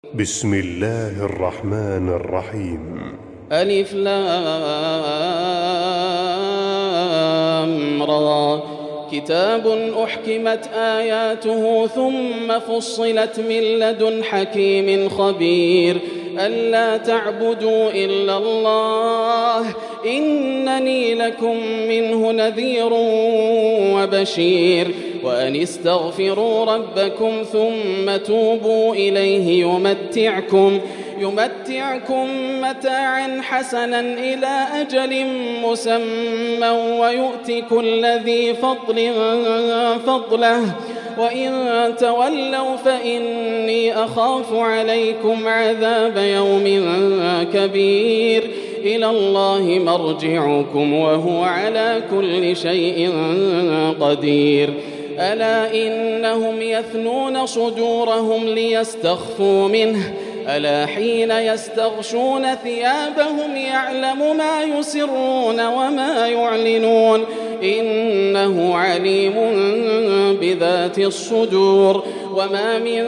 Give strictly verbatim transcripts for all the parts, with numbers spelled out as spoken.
بسم الله الرحمن الرحيم. ألف لام را. كتاب أحكمت آياته ثم فصلت من لدن حكيم خبير ألا تعبدوا إلا الله إنني لكم منه نذير وبشير وأن استغفروا ربكم ثم توبوا إليه يمتعكم يمتعكم متاعا حسنا إلى أجل مسمى ويؤتي كل ذي فضل فضله وإن تولوا فإني أخاف عليكم عذاب يوم كبير إلى الله مرجعكم وهو على كل شيء قدير ألا إنهم يثنون صدورهم ليستخفوا منه ألا حين يستغشون ثيابهم يعلم ما يسرون وما يعلنون إنه عليم بذات الصدور وما من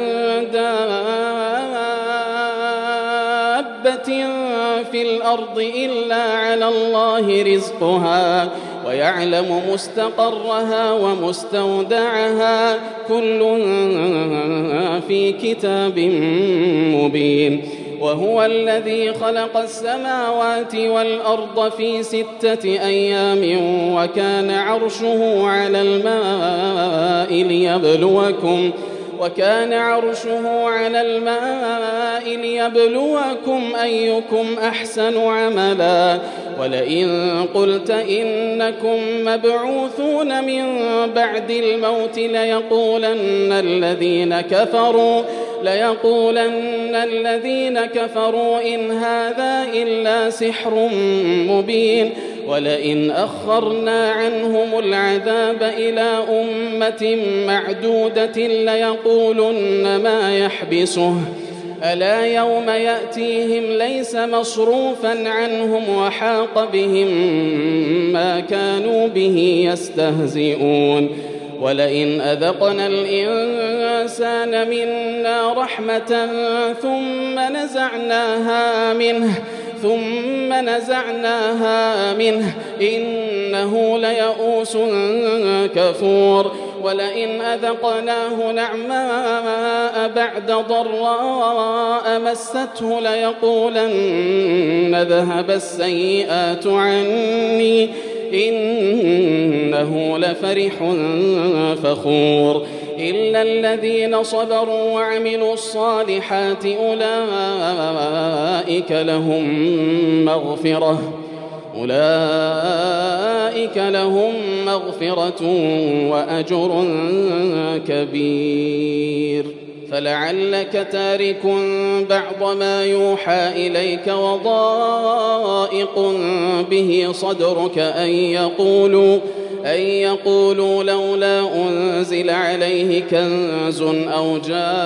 دابة في الأرض إلا على الله رزقها ويعلم مستقرها ومستودعها كل في كتاب مبين وهو الذي خلق السماوات والأرض في ستة أيام وكان عرشه على الماء ليبلوكم وكان عرشه على الماء ليبلوكم أيكم أحسن عملا ولئن قلت إنكم مبعوثون من بعد الموت ليقولن الذين كفروا ليقولن الذين كفروا إن هذا إلا سحر مبين ولئن أخرنا عنهم العذاب إلى أمة معدودة ليقولن ما يحبسه ألا يوم يأتيهم ليس مصروفا عنهم وحاق بهم ما كانوا به يستهزئون ولئن أذقنا الإنسان منا رحمة ثم نزعناها منه ثم نزعناها منه إنه ليئوس كفور ولئن أذقناه نعماء بعد ضراء مسته ليقولن ذهب السيئات عني إنه لفرح فخور إلا الذين صبروا وعملوا الصالحات أولئك لهم مغفرة أولئك لهم مغفرة وأجر كبير فلعلك تارك بعض ما يوحى إليك وضائق به صدرك أن يقولوا أن يقولوا لولا أنزل عليه كنز أو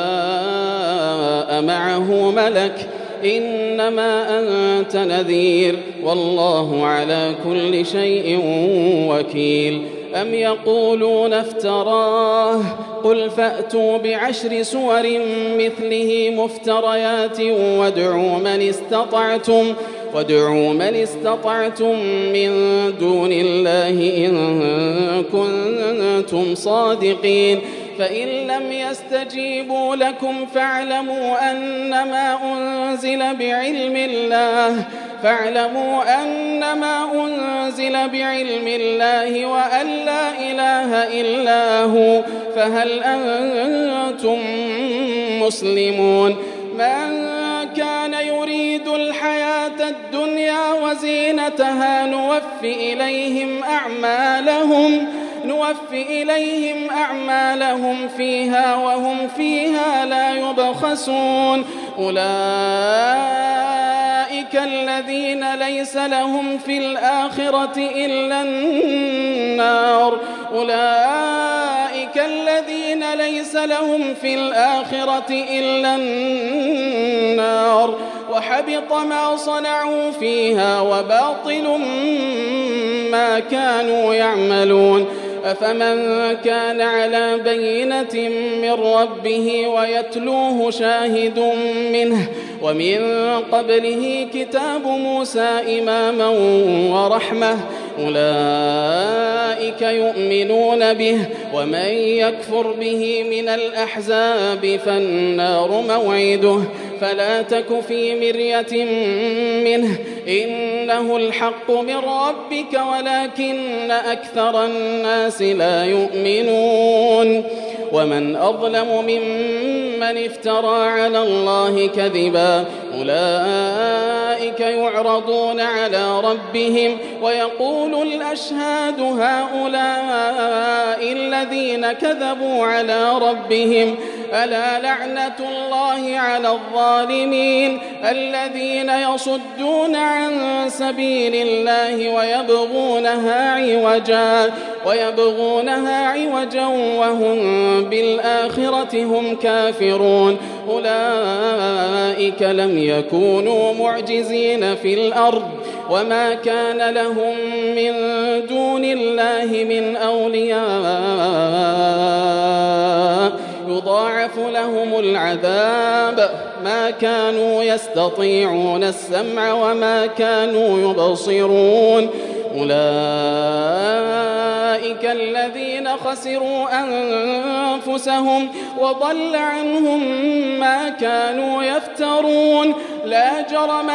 جاء معه ملك إنما أنت نذير والله على كل شيء وكيل أم يقولون افتراه قل فأتوا بعشر سور مثله مفتريات وادعوا من استطعتم وادعوا من استطعتم من دون الله إن كنتم صادقين فإن لم يستجيبوا لكم فاعلموا أنما أنزل بعلم الله فاعلموا أنما أنزل بعلم الله وأن لا إله إلا هو فهل أنتم مسلمون من كان يريد الحياة الدنيا وزينتها نوفي إليهم أعمالهم نوفي إليهم أعمالهم فيها وهم فيها لا يبخسون أولئك الذين ليس لهم في الآخرة إلا النار أولئك الذين ليس لهم في الآخرة إلا النار وحبط ما صنعوا فيها وباطل ما كانوا يعملون أفمن كان على بينة من ربه ويتلوه شاهد منه ومن قبله كتاب موسى إماما ورحمة أولئك يؤمنون به ومن يكفر به من الأحزاب فالنار موعده فلا تك في مرية منه إنه الحق من ربك ولكن أكثر الناس لا يؤمنون ومن أظلم ممن افترى على الله كذبا أولئك يعرضون على ربهم ويقول الأشهاد هؤلاء الذين كذبوا على ربهم ألا لعنة الله على الظالمين الذين يصدون عن سبيل الله ويبغونها عوجا ويبغونها عوجا وهم بالآخرة هم كافرون أولئك لم يكونوا معجزين في الأرض وما كان لهم من دون الله من أولياء يضاعف لهم العذاب ما كانوا يستطيعون السمع وما كانوا يبصرون أولئك الذين خسروا أنفسهم وضل عنهم ما كانوا يفترون لا جرم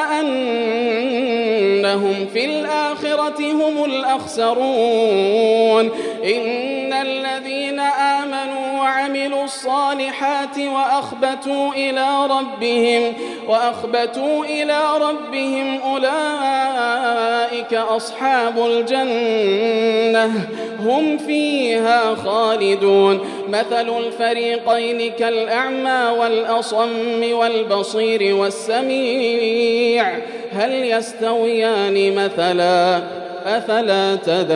أنهم في الآخرة هم الأخسرون إن الذين آمنوا وعملوا الصالحات وأخبتوا إلى ربهم وأخبتوا إلى ربهم أولئك أصحاب الجنة هم فيها خالدون مثل الفريقين كالأعمى والأصم والبصير والسميع هل يستويان مثلا أفلا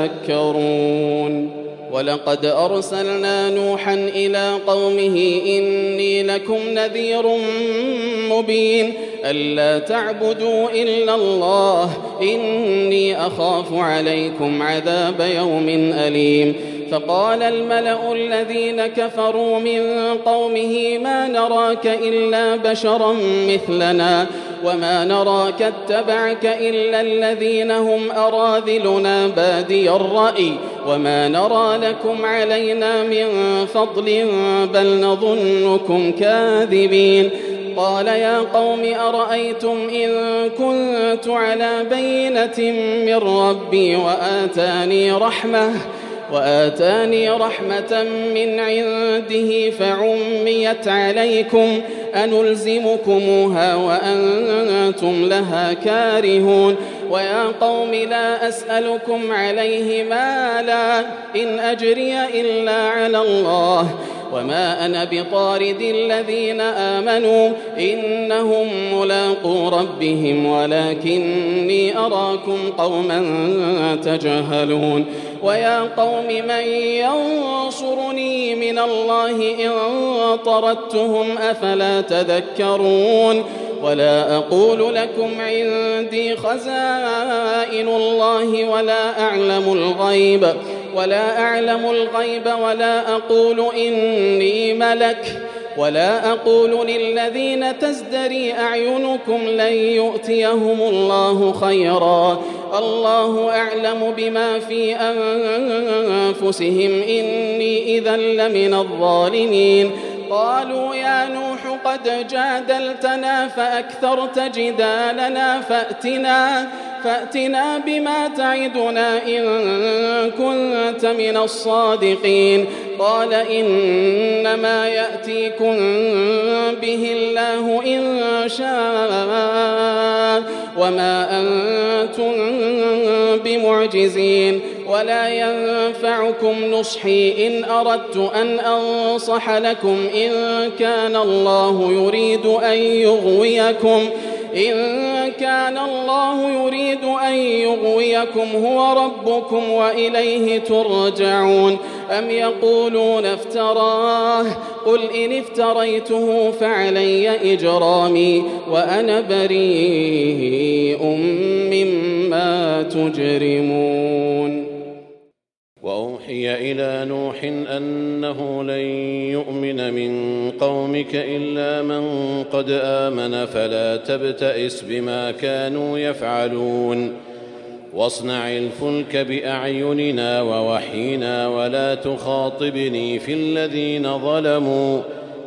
تذكرون ولقد أرسلنا نوحا إلى قومه إني لكم نذير مبين ألا تعبدوا إلا الله إني أخاف عليكم عذاب يوم أليم فقال الملأ الذين كفروا من قومه ما نراك إلا بشرا مثلنا وما نراك اتبعك إلا الذين هم أراذلنا بادي الرأي وما نرى لكم علينا من فضل بل نظنكم كاذبين قال يا قوم أرأيتم إن كنت على بينة من ربي وآتاني رحمة وآتاني رحمة من عنده فعميت عليكم أنلزمكموها وأنتم لها كارهون ويا قوم لا أسألكم عليه مالا إن أجري إلا على الله وما أنا بطارد الذين آمنوا إنهم ملاقو ربهم ولكني أراكم قوما تجهلون ويا قوم من ينصرني من الله إن طردتهم أفلا تذكرون ولا أقول لكم عندي خزائن الله ولا أعلم الغيب ولا أعلم الغيب ولا أقول إني ملك ولا أقول للذين تزدري أعينكم لن يؤتيهم الله خيرا الله أعلم بما في أنفسهم إني إذا لمن الظالمين قالوا يا نوح قد جادلتنا فأكثرت جدالنا فأتنا فأتنا بما تعدنا إن كنت من الصادقين قال إنما يأتيكم به الله إن شاء وما أنتم بمعجزين ولا ينفعكم نصحي إن أردت أن أنصح لكم إن كان الله يريد أن يغويكم إن كان الله يريد أن يغويكم هو ربكم وإليه ترجعون أم يقولون افتراه قل إن افتريته فعلي إجرامي وأنا بريء مما تجرمون وأوحي أوحي إلى نوح أنه لن يؤمن من قومك إلا من قد آمن فلا تبتئس بما كانوا يفعلون واصنع الفلك بأعيننا ووحينا ولا تخاطبني في الذين ظلموا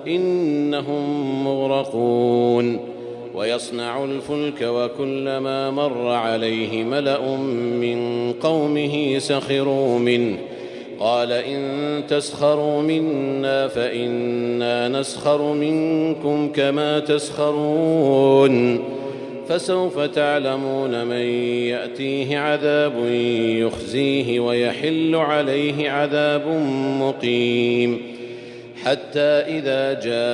إنهم مغرقون ويصنع الفلك وكلما مر عليه ملأ من قومه سخروا منه قال إن تسخروا منا فإنا نسخر منكم كما تسخرون فسوف تعلمون من يأتيه عذاب يخزيه ويحل عليه عذاب مقيم حتى إذا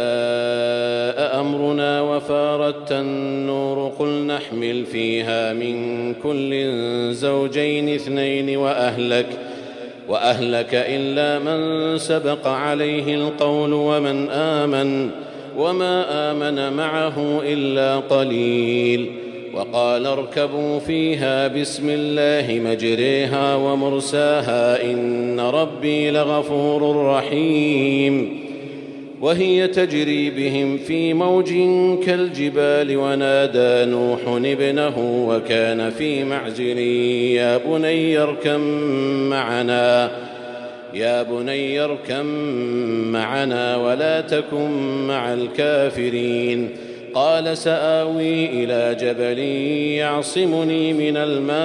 جاء أمرنا وفارت النور قل نحمل فيها من كل زوجين اثنين وأهلك وأهلك إلا من سبق عليه القول ومن آمن وما آمن معه إلا قليل وقال اركبوا فيها بسم الله مجريها ومرساها إن ربي لغفور رحيم وهي تجري بهم في موج كالجبال ونادى نوح ابنه وكان في معزل يا بني اركب معنا يا بني اركب معنا ولا تكن مع الكافرين قال سآوي إلى جبل يعصمني من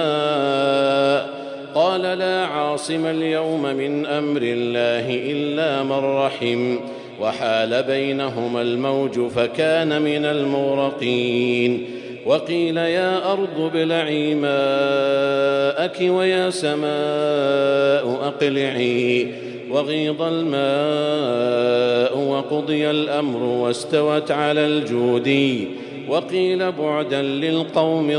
الماء قال لا عاصم اليوم من أمر الله إلا من رحم وحال بينهما الموج فكان من المغرقين وقيل يا أرض ابلعي ماءك ويا سماء أقلعي وغيض الماء وقضي الأمر واستوت على الجودي وقيل بعدا للقوم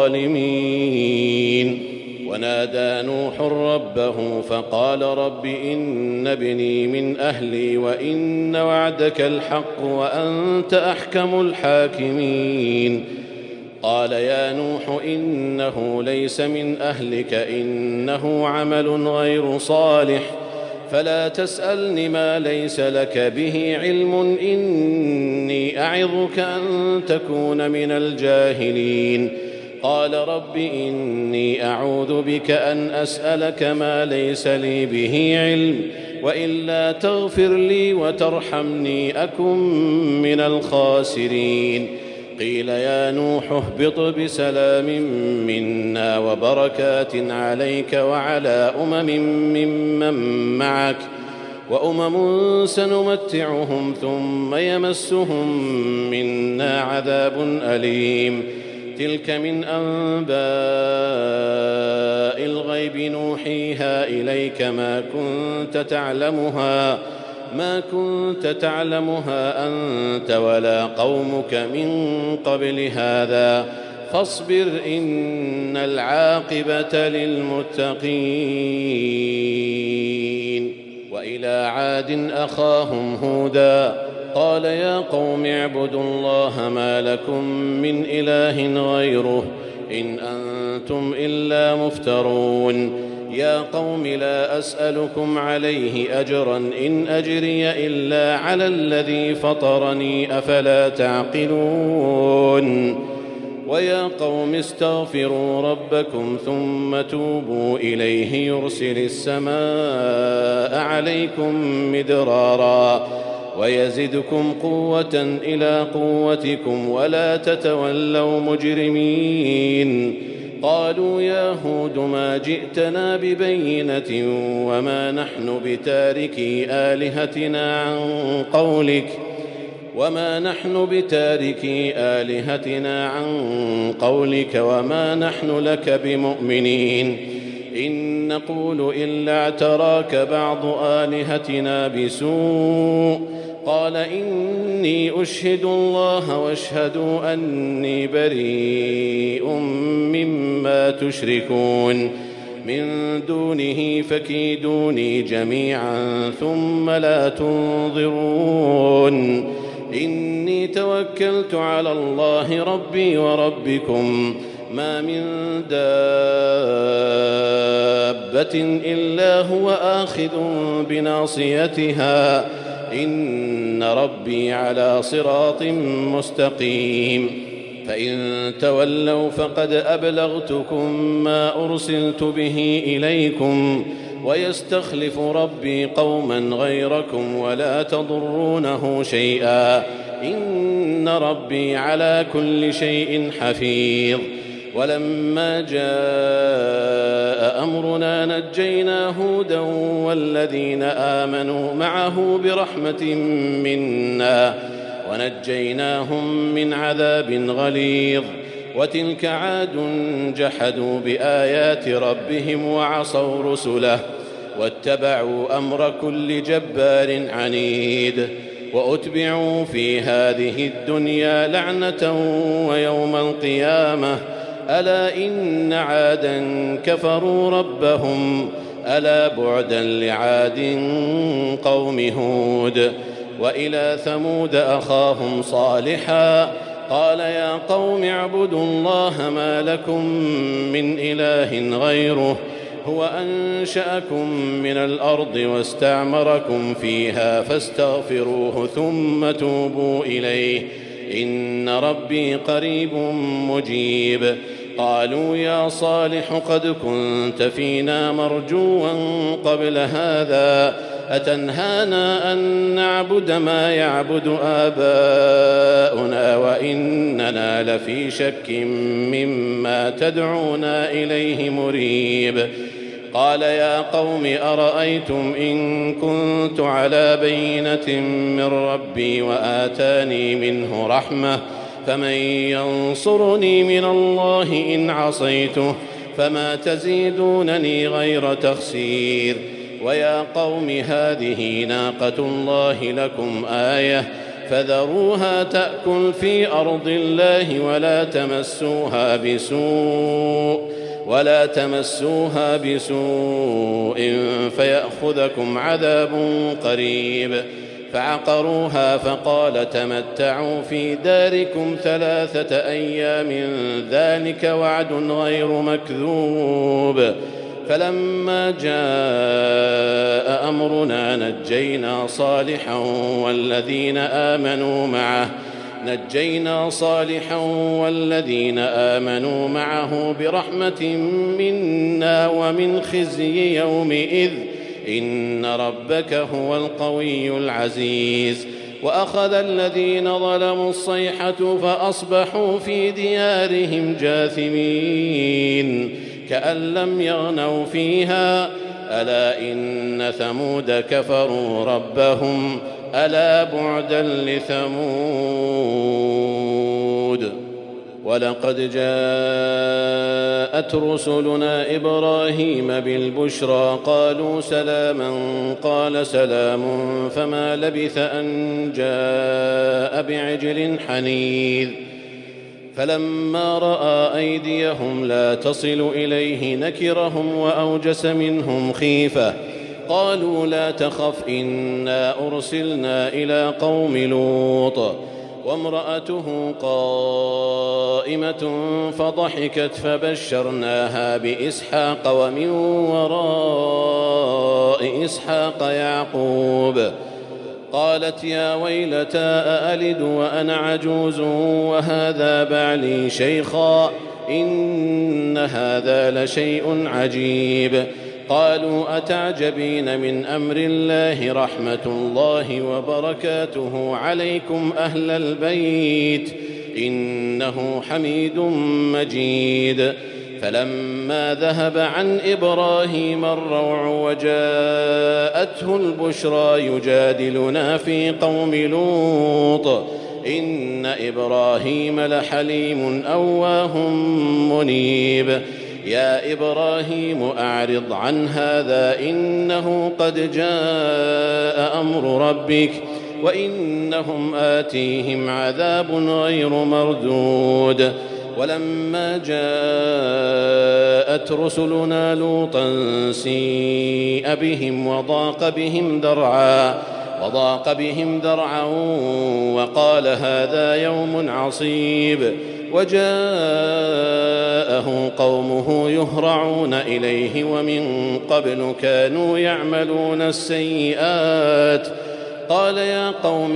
الظالمين ونادى نوح ربه فقال رب إن ابني من أهلي وإن وعدك الحق وأنت أحكم الحاكمين قال يا نوح إنه ليس من أهلك إنه عمل غير صالح فلا تسألني ما ليس لك به علم إني أعظك أن تكون من الجاهلين قال رب إني أعوذ بك أن أسألك ما ليس لي به علم وإلا تغفر لي وترحمني أكن من الخاسرين قيل يا نوح اهبط بسلام منا وبركات عليك وعلى أمم ممن معك وأمم سنمتعهم ثم يمسهم منا عذاب أليم تلك من أنباء الغيب نوحيها إليك ما كنت تعلمها ما كنت تعلمها أنت ولا قومك من قبل هذا فاصبر إن العاقبة للمتقين وإلى عاد أخاهم هودا قال يا قوم اعبدوا الله ما لكم من إله غيره إن أنتم إلا مفترون يا قوم لا أسألكم عليه أجرا إن أجري إلا على الذي فطرني أفلا تعقلون ويا قوم استغفروا ربكم ثم توبوا إليه يرسل السماء عليكم مدرارا ويزدكم قوة إلى قوتكم ولا تتولوا مجرمين قالوا يا هود ما جئتنا ببينة وما نحن بتاركي آلهتنا عن قولك وما نحن بتاركي آلهتنا عن قولك وما نحن لك بمؤمنين إن نقول إلا اعتراك بعض آلهتنا بسوء قال إني أشهد الله واشهدوا أني بريء مما تشركون من دونه فكيدوني جميعا ثم لا تنظرون إني توكلت على الله ربي وربكم ما من دابة إلا هو آخذ بناصيتها إن ربي على صراط مستقيم فإن تولوا فقد أبلغتكم ما أرسلت به إليكم ويستخلف ربي قوما غيركم ولا تضرونه شيئا إن ربي على كل شيء حفيظ. ولما جاء أمرنا نجينا هودا والذين آمنوا معه برحمة منا ونجيناهم من عذاب غليظ. وتلك عاد جحدوا بآيات ربهم وعصوا رسله واتبعوا أمر كل جبار عنيد وأتبعوا في هذه الدنيا لعنة ويوم القيامة ألا إن عادا كفروا ربهم ألا بعدا لعاد قوم هود. وإلى ثمود أخاهم صالحا قال يا قوم اعبدوا الله ما لكم من إله غيره هو أنشأكم من الأرض واستعمركم فيها فاستغفروه ثم توبوا إليه إن ربي قريب مجيب. قالوا يا صالح قد كنت فينا مرجوا قبل هذا أتنهانا أن نعبد ما يعبد آباؤنا وإننا لفي شك مما تدعونا إليه مريب. قال يا قوم أرأيتم إن كنت على بينة من ربي وآتاني منه رحمة فمن ينصرني من الله إن عصيته فما تزيدونني غير تخسير. ويا قوم هذه ناقة الله لكم آية فذروها تأكل في أرض الله ولا تمسوها بسوء ولا تمسوها بسوء فيأخذكم عذاب قريب. فعقروها فقال تمتعوا في داركم ثلاثة أيام ذلك وعد غير مكذوب. فلما جاء أمرنا نجينا صالحا والذين آمنوا معه نجينا صالحا والذين آمنوا معه برحمة منا ومن خزي يومئذ إن ربك هو القوي العزيز. وأخذ الذين ظلموا الصيحة فأصبحوا في ديارهم جاثمين كأن لم يغنوا فيها ألا إن ثمود كفروا ربهم ألا بعدا لثمود. ولقد جاءت رسلنا إبراهيم بالبشرى قالوا سلاما قال سلام فما لبث أن جاء بعجل حنيذ. فلما رأى أيديهم لا تصل إليه نكرهم وأوجس منهم خيفة قالوا لا تخف إنا أرسلنا إلى قوم لوط وامرأته قائمة فضحكت فبشرناها بإسحاق ومن وراء إسحاق يعقوب قالت يا ويلتى أألد وأنا عجوز وهذا بعلي شيخا إن هذا لشيء عجيب. قالوا أتعجبين من أمر الله رحمة الله وبركاته عليكم أهل البيت إنه حميد مجيد. فلما ذهب عن إبراهيم الروع وجاءته البشرى يجادلنا في قوم لوط إن إبراهيم لحليم أواه منيب. يا إبراهيم أعرض عن هذا إنه قد جاء أمر ربك وإنهم آتيهم عذاب غير مردود. ولما جاءت رسلنا لوطا سيء بهم وضاق بهم ذرعا وضاق بهم ذرعا وقال هذا يوم عصيب وجاءه قومه يهرعون إليه ومن قبل كانوا يعملون السيئات قال يا قوم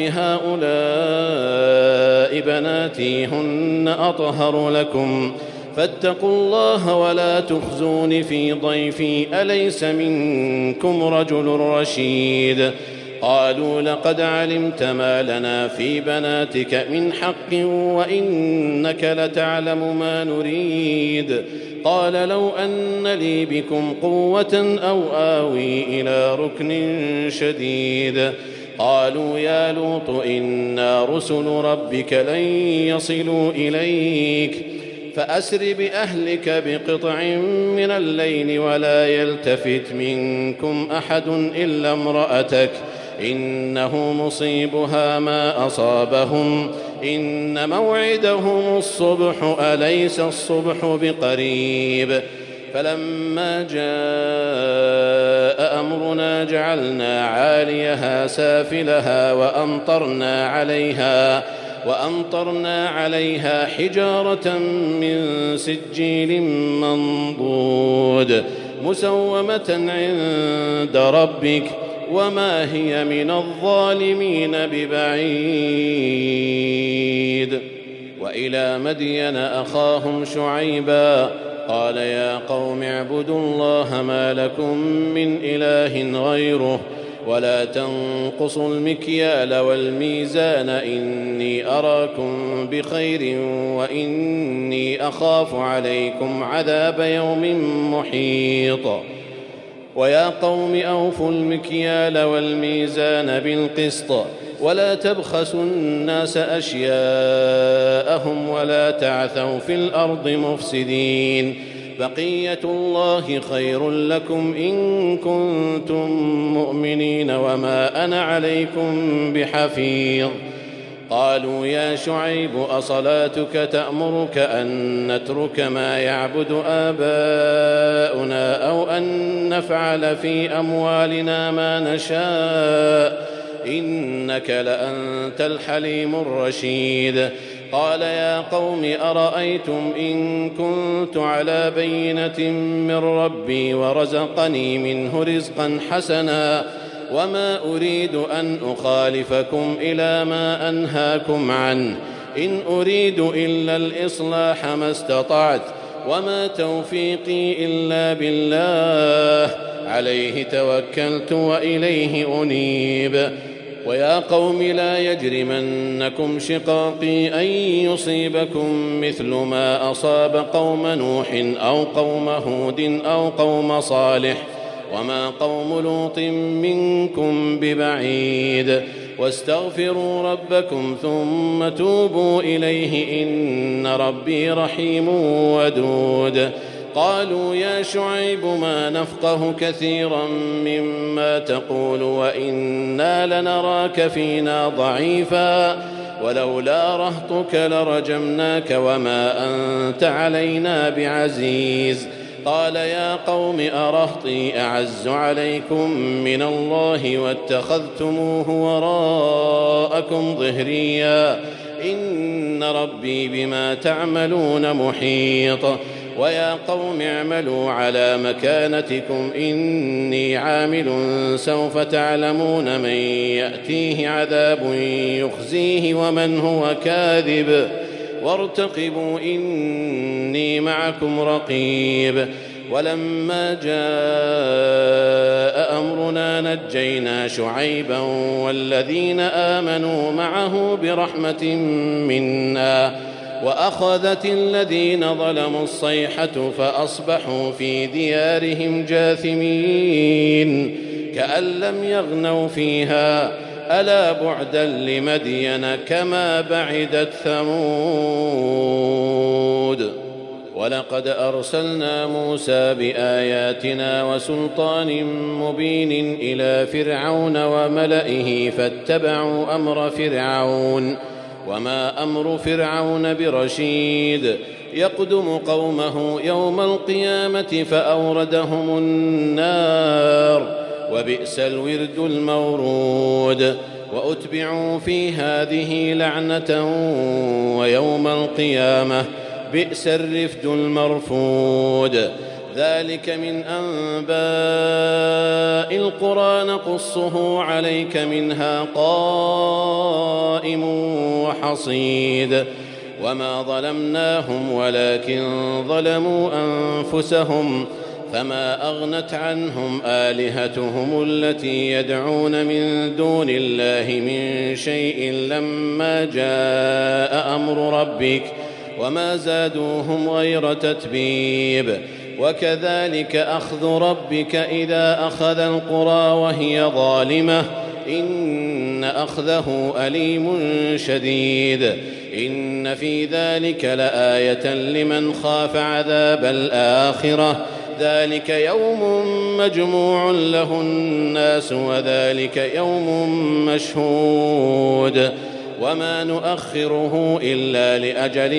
هؤلاء بناتي هن أطهر لكم فاتقوا الله ولا تخزون في ضيفي أليس منكم رجل رشيد قالوا لقد علمت ما لنا في بناتك من حق وإنك لتعلم ما نريد قال لو أن لي بكم قوة أو آوي إلى ركن شديد قالوا يا لوط إنا رسل ربك لن يصلوا إليك فأسر بأهلك بقطع من الليل ولا يلتفت منكم أحد إلا امرأتك إنه مصيبها ما أصابهم إن موعدهم الصبح أليس الصبح بقريب فلما جاء أمرنا جعلنا عاليها سافلها وأمطرنا عليها وأمطرنا عليها حجارة من سجيل منضود مسومة عند ربك وما هي من الظالمين ببعيد وإلى مدين أخاهم شعيبا قال يا قوم اعبدوا الله ما لكم من إله غيره ولا تنقصوا المكيال والميزان إني أراكم بخير وإني أخاف عليكم عذاب يوم محيط ويا قوم أوفوا المكيال والميزان بالقسط ولا تبخسوا الناس أشياءهم ولا تعثوا في الأرض مفسدين بقية الله خير لكم إن كنتم مؤمنين وما أنا عليكم بحفيظ قالوا يا شعيب أصلاتك تأمرك أن نترك ما يعبد آباؤنا أو أن نفعل في أموالنا ما نشاء إنك لأنت الحليم الرشيد قال يا قوم أرأيتم إن كنت على بينة من ربي ورزقني منه رزقا حسنا وما أريد أن أخالفكم إلى ما أنهاكم عنه إن أريد إلا الإصلاح ما استطعت وما توفيقي إلا بالله عليه توكلت وإليه أنيب ويا قوم لا يجرمنكم شقاقي أن يصيبكم مثل ما أصاب قوم نوح أو قوم هود أو قوم صالح وما قوم لوط منكم ببعيد واستغفروا ربكم ثم توبوا إليه إن ربي رحيم ودود قالوا يا شعيب ما نفقه كثيرا مما تقول وإنا لنراك فينا ضعيفا ولولا رهطك لرجمناك وما أنت علينا بعزيز قال يا قوم أرهطي أعز عليكم من الله واتخذتموه وراءكم ظهريا إن ربي بما تعملون محيط ويا قوم اعملوا على مكانتكم إني عامل سوف تعلمون من يأتيه عذاب يخزيه ومن هو كاذب وارتقبوا إني معكم رقيب ولما جاء أمرنا نجينا شعيبا والذين آمنوا معه برحمة منا وأخذت الذين ظلموا الصيحة فأصبحوا في ديارهم جاثمين كأن لم يغنوا فيها ألا بعدا لمدين كما بعدت ثمود ولقد أرسلنا موسى بآياتنا وسلطان مبين إلى فرعون وملئه فاتبعوا أمر فرعون وما أمر فرعون برشيد يقدم قومه يوم القيامة فأوردهم النار وبئس الورد المورود وأتبعوا في هذه لعنة ويوم القيامة بئس الرفد المرفود. ذلك من أنباء القرى نقصه عليك منها قائم وحصيد. وما ظلمناهم ولكن ظلموا أنفسهم فما أغنت عنهم آلهتهم التي يدعون من دون الله من شيء لما جاء أمر ربك وما زادوهم غير تتبيب. وكذلك أخذ ربك إذا أخذ القرى وهي ظالمة إن أخذه أليم شديد. إن في ذلك لآية لمن خاف عذاب الآخرة. ذلك يوم مجموع له الناس وذلك يوم مشهود. وما نؤخره إلا لأجل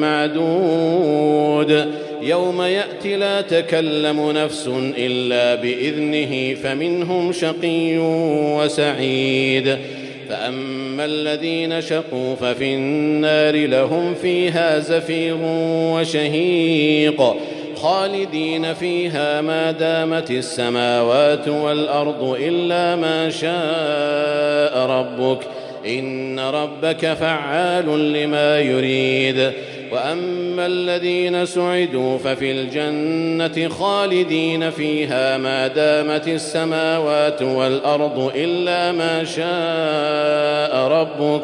معدود. يوم يأتي لا تكلم نفس إلا بإذنه فمنهم شقي وسعيد. فأما الذين شقوا ففي النار لهم فيها زفير وشهيق خالدين فيها ما دامت السماوات والأرض إلا ما شاء ربك إن ربك فعال لما يريد. وأما الذين سعدوا ففي الجنة خالدين فيها ما دامت السماوات والأرض إلا ما شاء ربك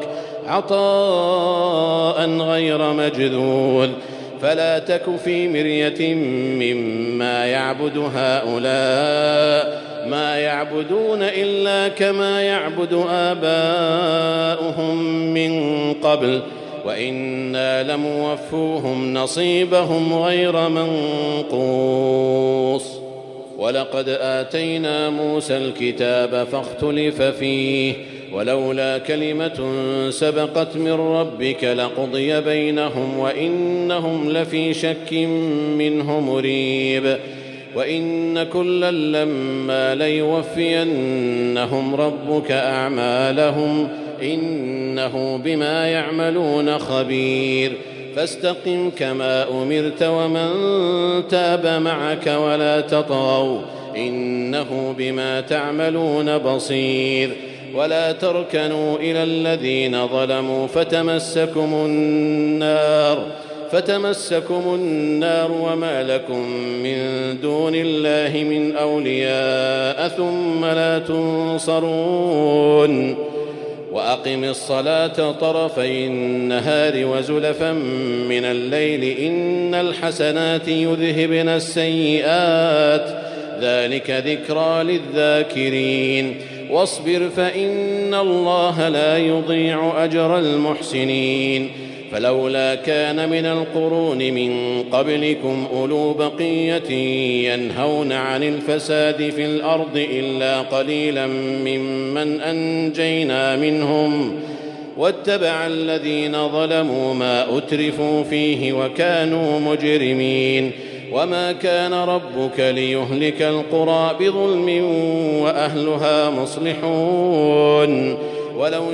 عطاء غير مجذوذ. فلا تك في مرية مما يعبد هؤلاء ما يعبدون إلا كما يعبد آباؤهم من قبل وإنا لموفوهم نصيبهم غير منقوص. ولقد آتينا موسى الكتاب فاختلف فيه ولولا كلمة سبقت من ربك لقضي بينهم وإنهم لفي شك منه مريب. وإن كلا لما ليوفينهم ربك أعمالهم إنه بما يعملون خبير. فاستقم كما أمرت ومن تاب معك ولا تطغوا إنه بما تعملون بصير. ولا تركنوا إلى الذين ظلموا فتمسكم النار فتمسكم النار وما لكم من دون الله من أولياء ثم لا تنصرون. وأقم الصلاة طرفي النهار وزلفا من الليل إن الحسنات يذهبن السيئات ذلك ذكرى للذاكرين. واصبر فإن الله لا يضيع أجر المحسنين. فلولا كان من القرون من قبلكم أولو بقية ينهون عن الفساد في الأرض إلا قليلا ممن أنجينا منهم واتبع الذين ظلموا ما أترفوا فيه وكانوا مجرمين. وما كان ربك ليهلك القرى بظلم وأهلها مصلحون. ولو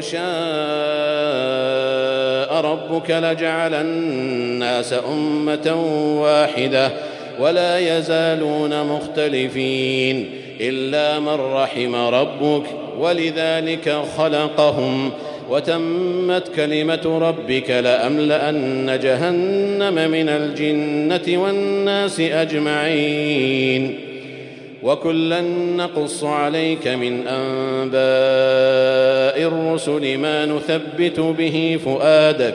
شاء ربك لجعل الناس أمة واحدة ولا يزالون مختلفين إلا من رحم ربك ولذلك خلقهم. وتمت كلمة ربك لأملأن جهنم من الجنة والناس أجمعين. وكلا نقص عليك من أنباء الرسل ما نثبت به فؤادك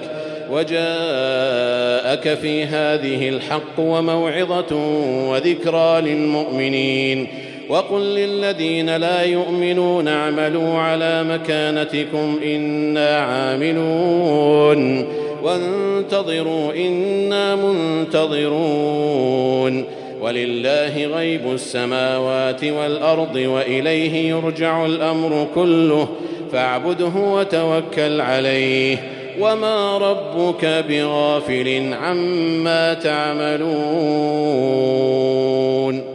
وجاءك في هذه الحق وموعظة وذكرى للمؤمنين. وقل للذين لا يؤمنون اعملوا على مكانتكم إنا عاملون وانتظروا إنا منتظرون. ولله غيب السماوات والأرض وإليه يرجع الأمر كله فاعبده وتوكل عليه وما ربك بغافل عما تعملون.